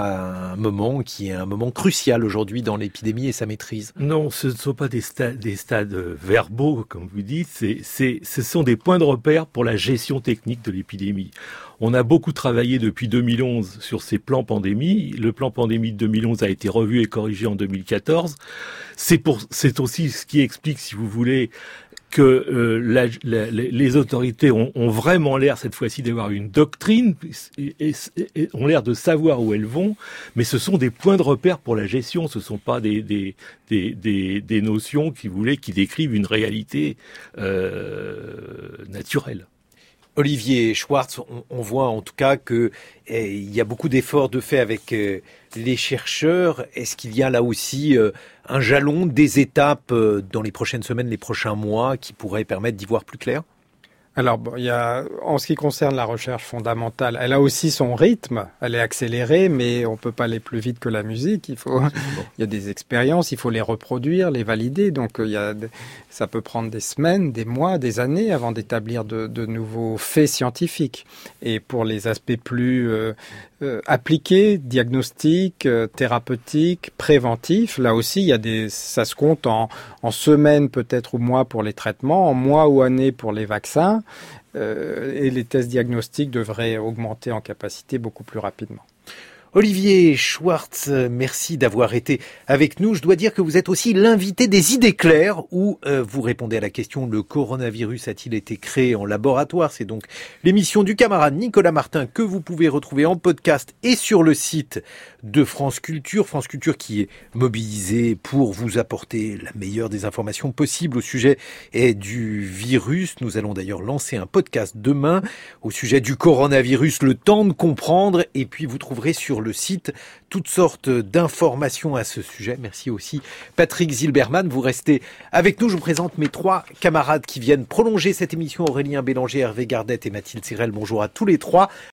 [SPEAKER 2] à un moment qui est un moment crucial aujourd'hui dans l'épidémie et sa maîtrise?
[SPEAKER 4] Non, ce ne sont pas des stades, des stades verbaux, comme vous dites, c'est, c'est, ce sont des points de repère pour la gestion technique de l'épidémie. On a beaucoup travaillé depuis deux mille onze sur ces plans pandémie. Le plan pandémie de deux mille onze a été revu et corrigé en deux mille quatorze. C'est pour, c'est aussi ce qui explique, si vous voulez, que euh, la, la, les autorités ont, ont vraiment l'air cette fois-ci d'avoir une doctrine et, et, et ont l'air de savoir où elles vont, mais ce sont des points de repère pour la gestion, ce ne sont pas des, des, des, des, des notions qui, vous voulez, qui décrivent une réalité euh, naturelle.
[SPEAKER 2] Olivier Schwartz, on, on voit en tout cas que eh, il y a beaucoup d'efforts de fait avec euh, les chercheurs. Est-ce qu'il y a là aussi euh, un jalon, des étapes euh, dans les prochaines semaines, les prochains mois qui pourraient permettre d'y voir plus clair ?
[SPEAKER 3] Alors, bon, il y a, en ce qui concerne la recherche fondamentale, elle a aussi son rythme. Elle est accélérée, mais on peut pas aller plus vite que la musique. Il faut, il y a des expériences, il faut les reproduire, les valider. Donc, il y a, ça peut prendre des semaines, des mois, des années avant d'établir de, de nouveaux faits scientifiques. Et pour les aspects plus euh, euh, appliqués, diagnostiques, euh, thérapeutiques, préventifs, là aussi, il y a des, ça se compte en, en semaines peut-être ou mois pour les traitements, en mois ou années pour les vaccins. Euh, et les tests diagnostiques devraient augmenter en capacité beaucoup plus rapidement.
[SPEAKER 2] Olivier Schwartz, merci d'avoir été avec nous. Je dois dire que vous êtes aussi l'invité des idées claires où euh, vous répondez à la question « Le coronavirus a-t-il été créé en laboratoire ?» C'est donc l'émission du camarade Nicolas Martin que vous pouvez retrouver en podcast et sur le site de France Culture. France Culture qui est mobilisée pour vous apporter la meilleure des informations possibles au sujet du virus. Nous allons d'ailleurs lancer un podcast demain au sujet du coronavirus, le temps de comprendre, et puis vous trouverez sur le site toutes sortes d'informations à ce sujet. Merci aussi Patrick Zilberman. Vous restez avec nous. Je vous présente mes trois camarades qui viennent prolonger cette émission. Aurélien Bélanger, Hervé Gardette et Mathilde Sirel. Bonjour à tous les trois.